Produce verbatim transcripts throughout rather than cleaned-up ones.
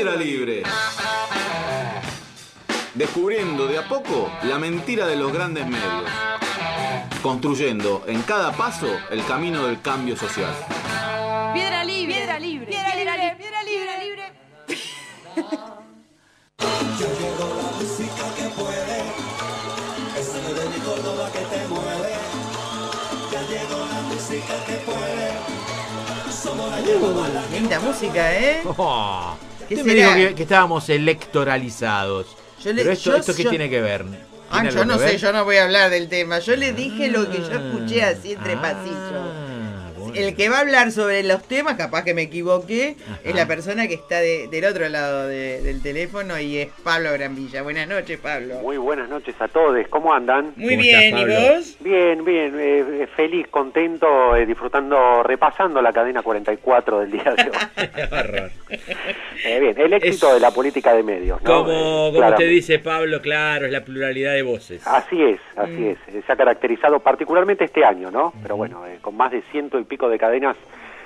Piedra Libre. Descubriendo de a poco la mentira de los grandes medios. Construyendo en cada paso el camino del cambio social. Piedra Libre. Piedra Libre. Piedra Libre. Piedra Libre. Yo llego la música que puede, esa no de mi Córdoba que te mueve. Ya llegó la música que puede, somos la llevamos la que Linda música, ¿eh? Oh, ¿Qué usted me será? dijo que, que estábamos electoralizados. Yo le- Pero esto, yo- ¿esto qué yo- tiene que ver? Ah, ¿Tiene yo algo no que sé, ver? yo no voy a hablar del tema. Yo le dije lo que yo escuché así entre Ah, pasillos. bueno. El que va a hablar sobre los temas, capaz que me equivoqué, Ajá. es la persona que está de- del otro lado de- del teléfono y es Pablo Granvilla. Buenas noches, Pablo. Muy buenas noches a todos, ¿cómo andan? Muy ¿Cómo bien, estás, ¿y Pablo? vos? Bien, bien, eh, feliz, contento, eh, disfrutando, repasando la cadena cuarenta y cuatro del día de hoy. Horror. Eh, bien, el éxito Es- de la política de medios, ¿no? Como, Eh, como usted claramente. dice, Pablo, claro, es la pluralidad de voces. Así es, así Mm. es. Eh, Se ha caracterizado particularmente este año, ¿no? Pero bueno, eh, con más de ciento y pico de cadenas,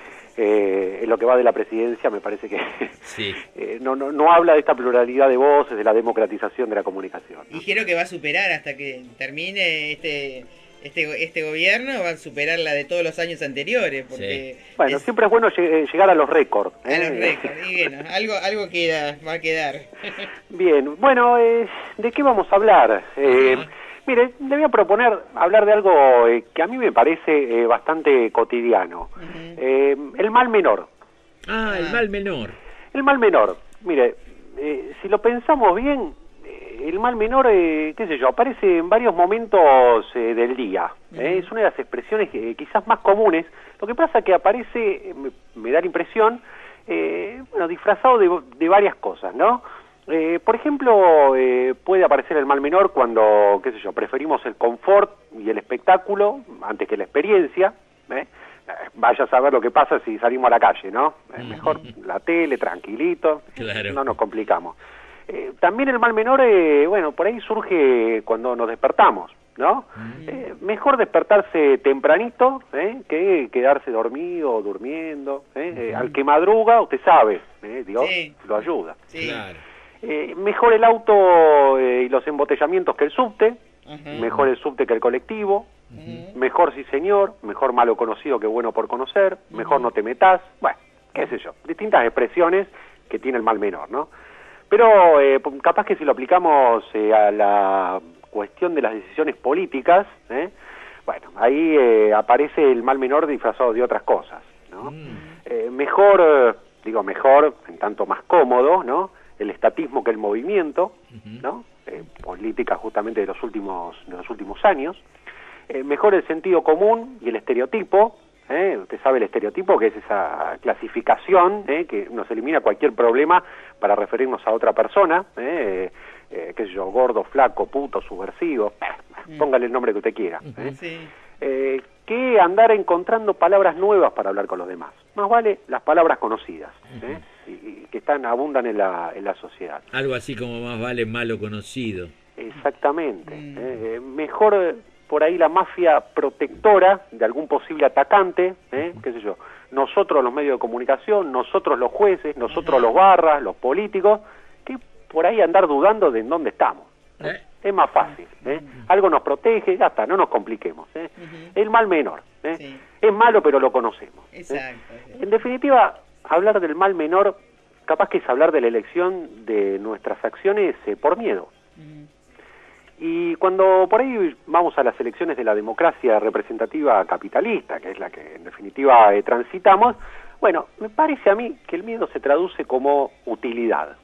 eh, en lo que va de la presidencia, me parece que Sí. eh, no, no, no habla de esta pluralidad de voces, de la democratización de la comunicación, ¿no? Dijeron que va a superar hasta que termine este este este gobierno, va a superar la de todos los años anteriores, porque Bueno, es- siempre es bueno lleg- eh, llegar a los récords. a ¿eh? los récords. Y bueno, algo algo queda, va a quedar. Bien, bueno, eh, ¿de qué vamos a hablar? Eh, Ajá. mire, le voy a proponer hablar de algo eh, que a mí me parece eh, bastante cotidiano. Eh, el mal menor. Ah, el mal menor. El mal menor, mire, eh, si lo pensamos bien, eh, el mal menor, eh, qué sé yo, aparece en varios momentos eh, del día. ¿eh? Es una de las expresiones que, quizás más comunes. Lo que pasa que aparece, eh, me, me da la impresión, eh, bueno, disfrazado de, de varias cosas, ¿no? Eh, por ejemplo, eh, puede aparecer el mal menor cuando, qué sé yo, preferimos el confort y el espectáculo antes que la experiencia, ¿eh? Eh, Vaya a saber lo que pasa si salimos a la calle, ¿no? Eh, mejor la tele, tranquilito, Claro. no nos complicamos. Eh, también el mal menor, eh, bueno, por ahí surge cuando nos despertamos, ¿no? Eh, mejor despertarse tempranito, ¿eh? que quedarse dormido o durmiendo. ¿eh? Eh, al que madruga, usted sabe, ¿eh? Dios Sí. lo ayuda. Sí. Claro. Eh, mejor el auto eh, y los embotellamientos que el subte, Ajá. mejor el subte que el colectivo, Ujú. mejor sí señor, mejor malo conocido que bueno por conocer, mejor no te metas, bueno, qué sé yo, distintas expresiones que tiene el mal menor, ¿no? Pero eh, capaz que si lo aplicamos eh, a la cuestión de las decisiones políticas, ¿eh? bueno, ahí eh, aparece el mal menor disfrazado de otras cosas, ¿no? Eh, mejor, eh, digo mejor, en tanto más cómodo, ¿no? El estatismo que el movimiento, ¿no? Eh, política justamente de los últimos, de los últimos años. Eh, mejor el sentido común y el estereotipo, ¿eh? Usted sabe el estereotipo, que es esa clasificación ¿eh? que nos elimina cualquier problema para referirnos a otra persona, ¿eh? Eh, qué sé yo, gordo, flaco, puto, subversivo, eh, póngale el nombre que usted quiera, ¿eh? Sí. Eh, que andar encontrando palabras nuevas para hablar con los demás. Más vale las palabras conocidas, ¿eh? y, y que están abundan en la, en la sociedad. Algo así como más vale malo conocido. Exactamente. ¿eh? Eh, mejor eh, por ahí la mafia protectora de algún posible atacante, ¿eh? qué sé yo, nosotros los medios de comunicación, nosotros los jueces, nosotros los barras, los políticos, que por ahí andar dudando de en dónde estamos. ¿eh? ¿Eh? Es más fácil, ¿eh? Algo nos protege, ya está, no nos compliquemos, ¿eh? El mal menor, ¿eh? Sí. Es malo pero lo conocemos, ¿eh? Exacto. En definitiva, hablar del mal menor capaz que es hablar de la elección de nuestras acciones eh, por miedo. Ujú. Y cuando por ahí vamos a las elecciones de la democracia representativa capitalista, que es la que en definitiva eh, transitamos, bueno, me parece a mí que el miedo se traduce como utilidad.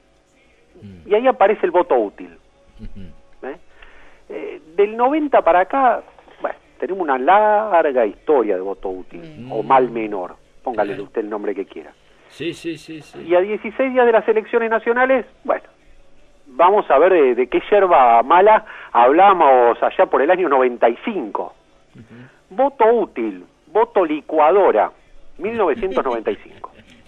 Y ahí aparece el voto útil. ¿eh? Eh, del noventa para acá, bueno, tenemos una larga historia de voto útil, o mal menor, póngale usted el nombre que quiera. Sí, sí, sí, sí. Y a dieciséis días de las elecciones nacionales, bueno, vamos a ver de, de qué yerba mala hablamos allá por el año noventa y cinco. Voto útil, voto licuadora, mil novecientos noventa y cinco.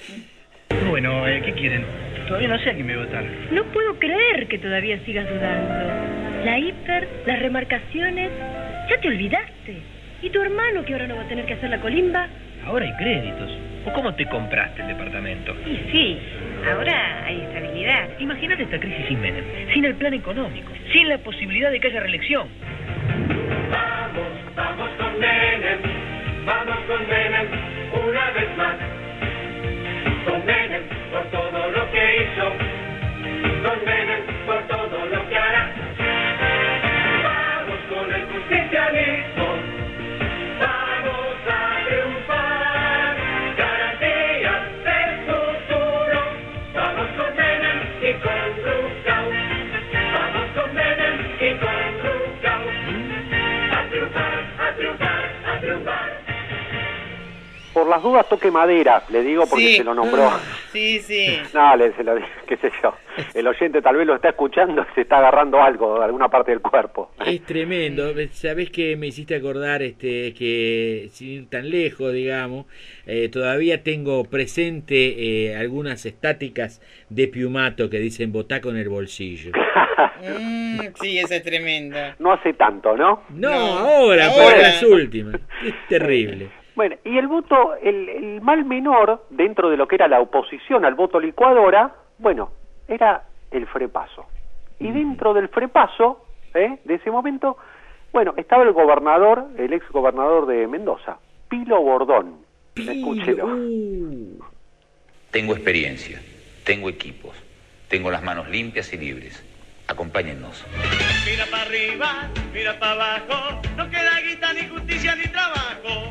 Bueno, eh, ¿qué quieren? Todavía no sé a quién me votar. No puedo creer que todavía sigas dudando. La hiper, las remarcaciones, ya te olvidaste. ¿Y tu hermano que ahora no va a tener que hacer la colimba? Ahora hay créditos. ¿O cómo te compraste el departamento? Y sí, Ahora hay estabilidad. Imagínate esta crisis sin Menem, sin el plan económico, sin la posibilidad de que haya reelección. Vamos, vamos con Menem, vamos con Menem, una vez más. Con Menem por todo lo que hizo, con Menem por todo lo que hará. Vamos con el justicialismo, vamos a triunfar, garantías del futuro. Vamos con Menem y con Rucao, vamos con Menem y con Rucao. A triunfar, a triunfar, a triunfar. Por las dudas toque madera, le digo porque Sí. se lo nombró. Sí, sí. No, le, se lo digo, qué sé yo. El oyente tal vez lo está escuchando y se está agarrando algo, alguna parte del cuerpo. Es tremendo. ¿Sabés qué me hiciste acordar? Este, que sin ir tan lejos, digamos, eh, todavía tengo presente eh, algunas estáticas de Piumato que dicen votá con el bolsillo. Mm, sí, esa es tremenda. No hace tanto, ¿no? No, No, ahora, ahora. para las últimas. Es terrible. Bueno, y el voto, el, el mal menor dentro de lo que era la oposición al voto licuadora, bueno, era el frepaso. Y dentro del frepaso, ¿eh? de ese momento, bueno, estaba el gobernador, el ex gobernador de Mendoza, Pilo Bordón. Escúchelo. Uh. Tengo experiencia, tengo equipos, tengo las manos limpias y libres. Acompáñennos. Mira para arriba, mira para abajo, no queda guita, ni justicia, ni trabajo.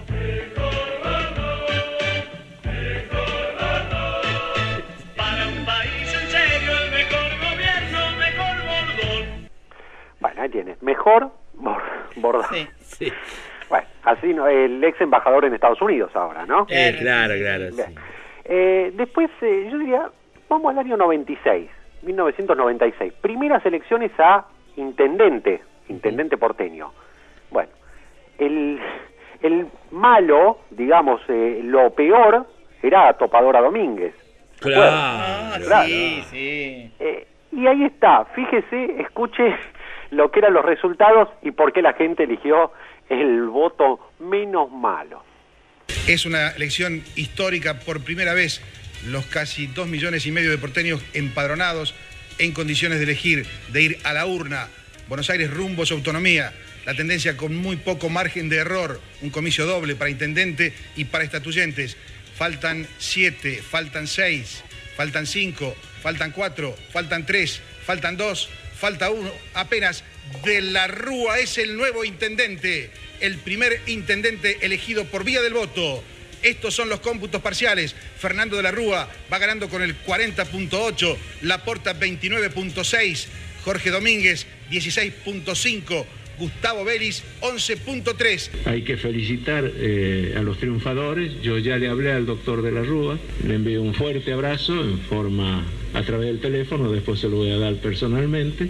Para un país en serio, el mejor gobierno, mejor Bordón. Bueno, ahí tienes, mejor Bor- Bordón. Sí. Sí. Bueno, así no, el ex embajador en Estados Unidos ahora, ¿no? Eh, claro, claro. Sí. Bien. Eh, después, eh, yo diría, vamos al año noventa y seis, mil novecientos noventa y seis. Primeras elecciones a intendente, intendente porteño. Bueno, el, el malo, digamos, eh, lo peor, era Topadora Domínguez. Claro. Ah, Claro. sí, sí. Eh, y ahí está, fíjese, escuche lo que eran los resultados y por qué la gente eligió el voto menos malo. Es una elección histórica, por primera vez los casi dos millones y medio de porteños empadronados en condiciones de elegir, de ir a la urna. Buenos Aires rumbo a su autonomía, la tendencia con muy poco margen de error, un comicio doble para intendente y para estatuyentes. Faltan siete, faltan seis, faltan cinco, faltan cuatro, faltan tres, faltan dos, falta uno, apenas. De la Rúa es el nuevo intendente, el primer intendente elegido por vía del voto. Estos son los cómputos parciales. Fernando de la Rúa va ganando con el cuarenta punto ocho, Laporta veintinueve punto seis, Jorge Domínguez dieciséis punto cinco, Gustavo Vélez once punto tres. Hay que felicitar eh, a los triunfadores. Yo ya le hablé al doctor de la Rúa, le envío un fuerte abrazo en forma a través del teléfono, después se lo voy a dar personalmente.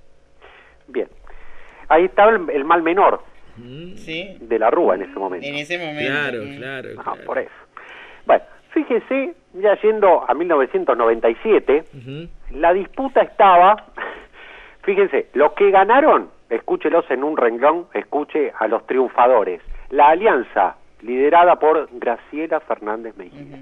Bien, ahí estaba el, el mal menor Sí, de la Rúa en ese momento. en ese momento. Claro, Mm. claro, Ah, claro. por eso. Bueno, fíjese, ya yendo a mil novecientos noventa y siete, Ujú. la disputa estaba, fíjense, los que ganaron, escúchelos en un renglón, escuche a los triunfadores, la alianza liderada por Graciela Fernández Mejía.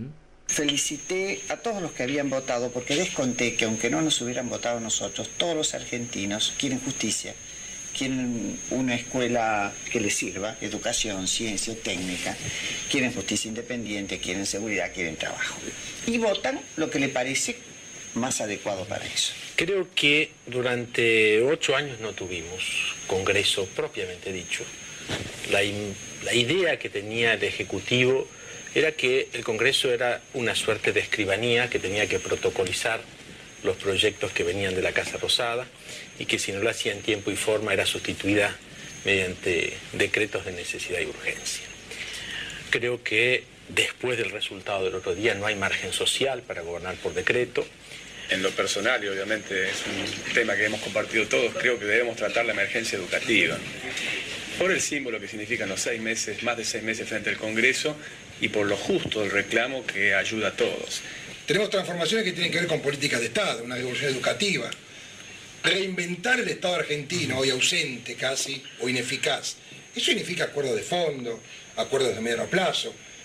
Felicité a todos los que habían votado porque les conté que aunque no nos hubieran votado nosotros, todos los argentinos quieren justicia, quieren una escuela que les sirva, educación, ciencia, técnica, quieren justicia independiente, quieren seguridad, quieren trabajo. Y votan lo que les parece más adecuado para eso. Creo que durante ocho años no tuvimos Congreso propiamente dicho. La, in- la idea que tenía el Ejecutivo era que el Congreso era una suerte de escribanía que tenía que protocolizar los proyectos que venían de la Casa Rosada y que si no lo hacía en tiempo y forma era sustituida mediante decretos de necesidad y urgencia. Creo que después del resultado del otro día no hay margen social para gobernar por decreto. En lo personal, y obviamente es un tema que hemos compartido todos, creo que debemos tratar la emergencia educativa. Por el símbolo que significan los seis meses, más de seis meses frente al Congreso, y por lo justo del reclamo que ayuda a todos. Tenemos transformaciones que tienen que ver con políticas de Estado, una revolución educativa. Reinventar el Estado argentino, hoy ausente casi, o ineficaz. Eso significa acuerdos de fondo, acuerdos de mediano plazo.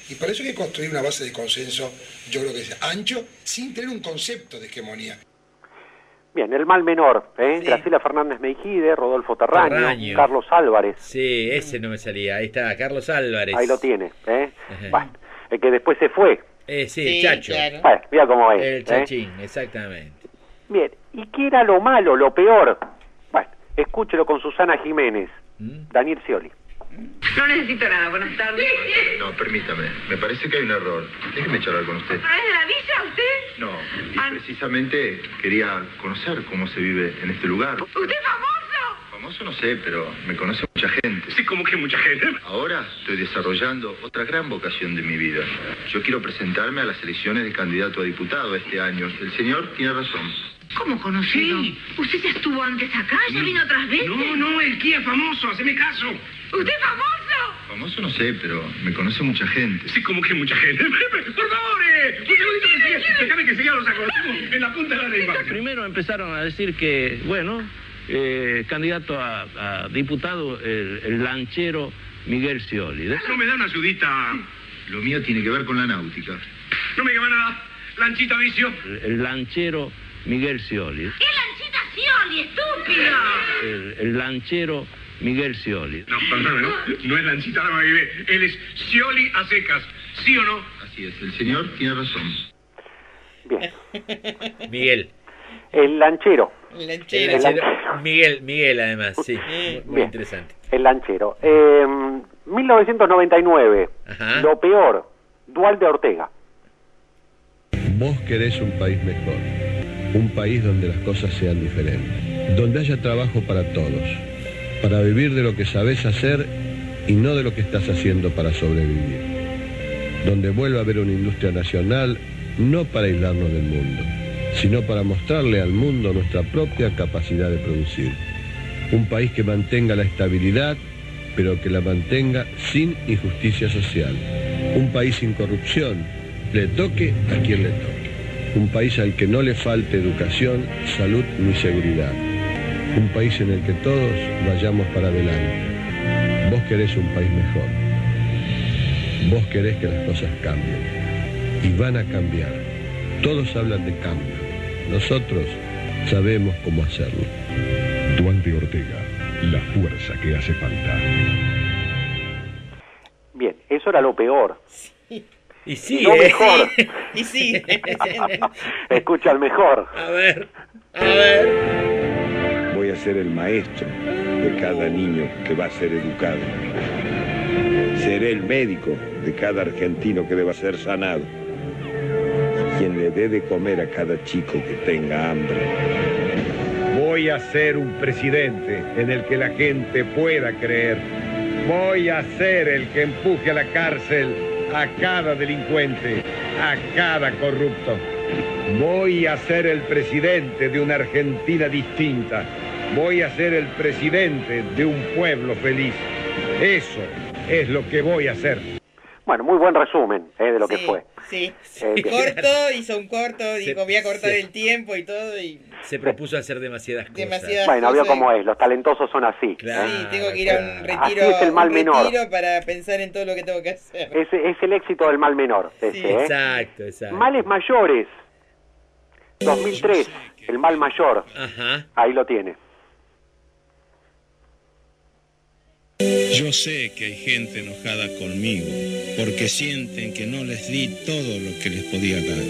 Y para eso hay que construir una base de consenso, yo creo que es ancho, sin tener un concepto de hegemonía. Bien, el mal menor, ¿eh? Sí. Graciela Fernández Meijide, Rodolfo Terraño, Terraño, Carlos Álvarez. Sí, ese no me salía, ahí está, Carlos Álvarez. Ahí lo tiene, ¿eh? Bueno, el que después se fue. Eh, sí, sí, el Chacho. Claro. Bueno, mira cómo es. El Chachín, ¿eh? Exactamente. Bien, ¿y qué era lo malo, lo peor? Bueno, escúchelo con Susana Jiménez, ¿Mm? Daniel Scioli. No necesito nada, buenas tardes. No, permítame, me parece que hay un error. Déjeme charlar con usted. ¿No es de la villa usted? No, y ah. precisamente quería conocer cómo se vive en este lugar. ¿Usted es famoso? Famoso no sé, pero me conoce mucha gente. Sí, ¿cómo que mucha gente? Ahora estoy desarrollando otra gran vocación de mi vida. Yo quiero presentarme a las elecciones de candidato a diputado este año. El señor tiene razón. ¿Cómo conocido? Sí. ¿Usted ya estuvo antes acá? ¿Ya vino otras veces? No, no, el Kia famoso, haceme caso. ¿Usted es famoso? Famoso no sé, pero me conoce mucha gente. Sí, ¿cómo que mucha gente? Por favor, eh, un segundito que siga. Déjame que siga los acordemos en la punta de la lengua. Primero empezaron a decir que, bueno, eh, candidato a, a diputado, el, el lanchero Miguel Scioli. ¿No me da una ayudita? Lo mío tiene que ver con la náutica. No me llama nada. Lanchita Vicio. El, el lanchero Miguel Scioli. ¿Qué lanchita Scioli, estúpido? El, el lanchero Miguel Scioli. No, perdóname, ¿no? No es Lanchita la Maguire. Él es Scioli a secas. ¿Sí o no? Así es, el señor tiene razón. Bien. Miguel. El lanchero. El lanchero. El lanchero. Miguel, Miguel además, sí. Muy, muy interesante. El lanchero. Eh, mil novecientos noventa y nueve. Ajá. Lo peor. Dualde Ortega. Vos querés un país mejor. Un país donde las cosas sean diferentes. Donde haya trabajo para todos. Para vivir de lo que sabés hacer y no de lo que estás haciendo para sobrevivir. Donde vuelva a haber una industria nacional, no para aislarnos del mundo, sino para mostrarle al mundo nuestra propia capacidad de producir. Un país que mantenga la estabilidad, pero que la mantenga sin injusticia social. Un país sin corrupción, le toque a quien le toque. Un país al que no le falte educación, salud ni seguridad. Un país en el que todos vayamos para adelante. Vos querés un país mejor. Vos querés que las cosas cambien. Y van a cambiar. Todos hablan de cambio. Nosotros sabemos cómo hacerlo. Dualde Ortega, la fuerza que hace falta. Bien, eso era lo peor. Sí. Y sí, lo eh, mejor. Sí. Y sí. Escucha el mejor. A ver, a ver. Voy a ser el maestro de cada niño que va a ser educado. Seré el médico de cada argentino que deba ser sanado. Quien le dé de comer a cada chico que tenga hambre. Voy a ser un presidente en el que la gente pueda creer. Voy a ser el que empuje a la cárcel a cada delincuente, a cada corrupto. Voy a ser el presidente de una Argentina distinta. Voy a ser el presidente de un pueblo feliz. Eso es lo que voy a hacer. Bueno, muy buen resumen eh, de lo sí, que fue. Sí, eh, corto, hizo un corto, dijo voy a cortar sí. el tiempo y todo. Y... Se propuso hacer demasiadas cosas. Demasiadas bueno, cosas. vio cómo es, los talentosos son así. Claro, sí, tengo que ir a un retiro, así es el mal un menor. retiro para pensar en todo lo que tengo que hacer. Es, es el éxito del mal menor. Ese, sí. ¿eh? Exacto, exacto. Males mayores. dos mil tres, el mal mayor. Ajá. Ahí lo tiene. Yo sé que hay gente enojada conmigo porque sienten que no les di todo lo que les podía dar.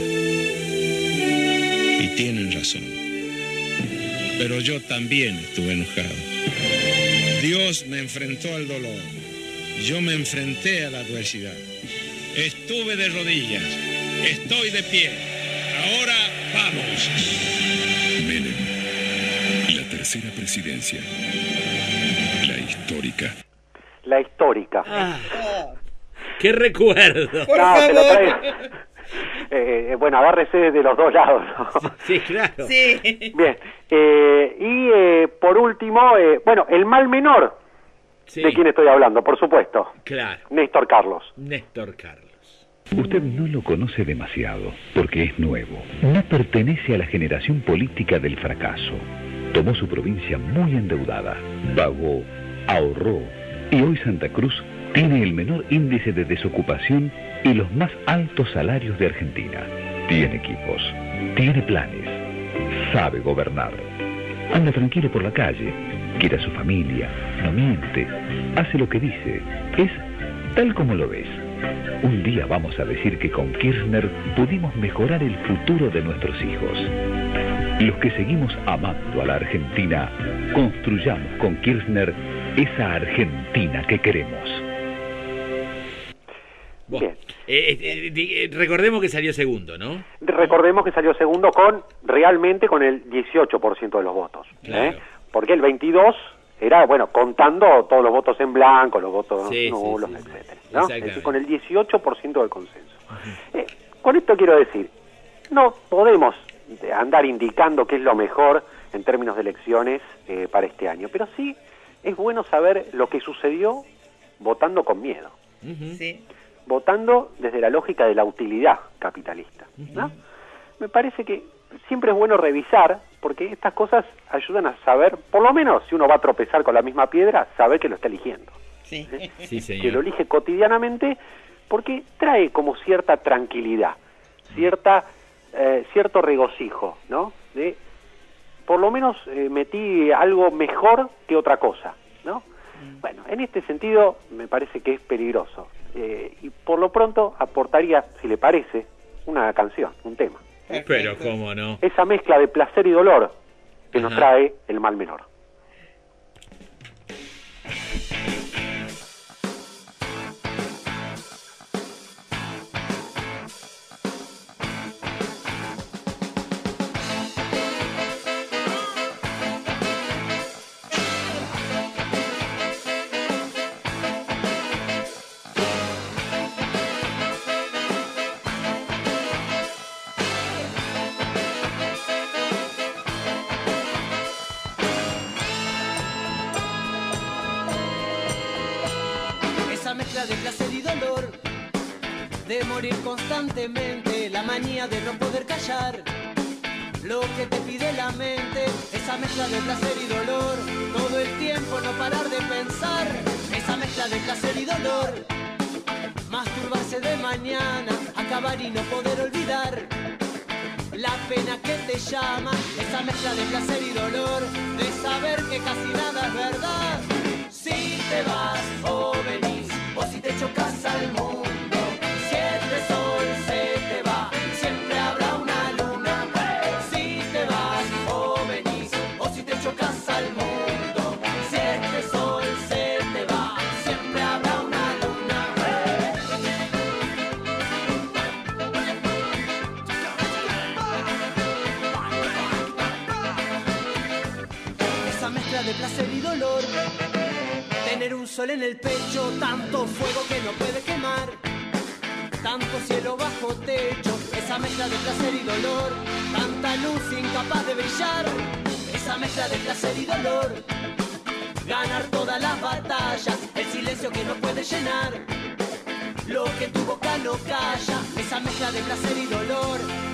Y tienen razón. Pero yo también estuve enojado. Dios me enfrentó al dolor. Yo me enfrenté a la adversidad. Estuve de rodillas. Estoy de pie. Ahora vamos. Menem. La tercera presidencia. La histórica. La histórica. Ah, ¡qué recuerdo! Por no, favor. te lo traes. Eh, bueno, agárrese de los dos lados, ¿no? Sí, claro. Sí. Bien. Eh, y eh, por último, eh, bueno, el mal menor. Sí. ¿De quién estoy hablando? Por supuesto. Claro. Néstor Carlos. Néstor Carlos. Usted no lo conoce demasiado, porque es nuevo. No pertenece a la generación política del fracaso. Tomó su provincia muy endeudada, pagó, ahorró, y hoy Santa Cruz tiene el menor índice de desocupación y los más altos salarios de Argentina. Tiene equipos, tiene planes, sabe gobernar. Anda tranquilo por la calle, quiere a su familia, no miente, hace lo que dice, es tal como lo ves. Un día vamos a decir que con Kirchner pudimos mejorar el futuro de nuestros hijos. Los que seguimos amando a la Argentina, construyamos con Kirchner esa Argentina que queremos. Bien. Eh, eh, eh, recordemos que salió segundo, ¿no? Recordemos que salió segundo con, realmente con el dieciocho por ciento de los votos. Claro. ¿eh? Porque el veintidós era, bueno, contando todos los votos en blanco, los votos sí, nulos, sí, sí, etcétera, sí. ¿no? Es decir, con el dieciocho por ciento del consenso. Uh-huh. eh, con esto quiero decir, no podemos andar indicando qué es lo mejor en términos de elecciones eh, para este año, pero sí es bueno saber lo que sucedió votando con miedo. Uh-huh. Sí. Votando desde la lógica de la utilidad capitalista, ¿no? Uh-huh. Me parece que siempre es bueno revisar, porque estas cosas ayudan a saber, por lo menos si uno va a tropezar con la misma piedra, saber que lo está eligiendo. Sí, ¿eh? Sí, señor. Que lo elige cotidianamente, porque trae como cierta tranquilidad, cierta eh, cierto regocijo, ¿no? De, por lo menos eh, metí algo mejor que otra cosa, ¿no? Mm. Bueno, en este sentido me parece que es peligroso. Eh, y por lo pronto aportaría, si le parece, una canción, un tema. Pero cómo no. Esa mezcla de placer y dolor que Ajá. nos trae el mal menor. De placer y dolor, de morir constantemente, la manía de no poder callar lo que te pide la mente, esa mezcla de placer y dolor, todo el tiempo no parar de pensar, esa mezcla de placer y dolor, masturbarse de mañana, acabar y no poder olvidar la pena que te llama, esa mezcla de placer y dolor, de saber que casi nada es verdad, si te vas o venís, o si te chocas al mundo, si este sol se te va, siempre habrá una luna. Si te vas o venís, o si te chocas al mundo, si este sol se te va, siempre habrá una luna. Esa mezcla de placer y dolor, tener un sol en el pecho, tanto fuego que no puede quemar, tanto cielo bajo techo, esa mezcla de placer y dolor, tanta luz incapaz de brillar, esa mezcla de placer y dolor, ganar todas las batallas, el silencio que no puede llenar, lo que tu boca no calla, esa mezcla de placer y dolor,